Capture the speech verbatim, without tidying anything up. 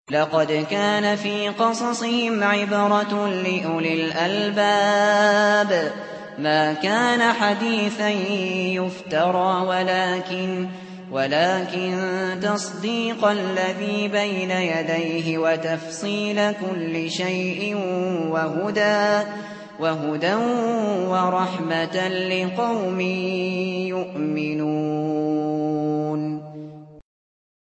لقد كان في قصصهم عبرة لأولي الألباب ما كان حديثا يفترى ولكن ولكن تصديق الذي بين يديه وتفصيل كل شيء وهدى وهدى ورحمة لقوم يؤمنون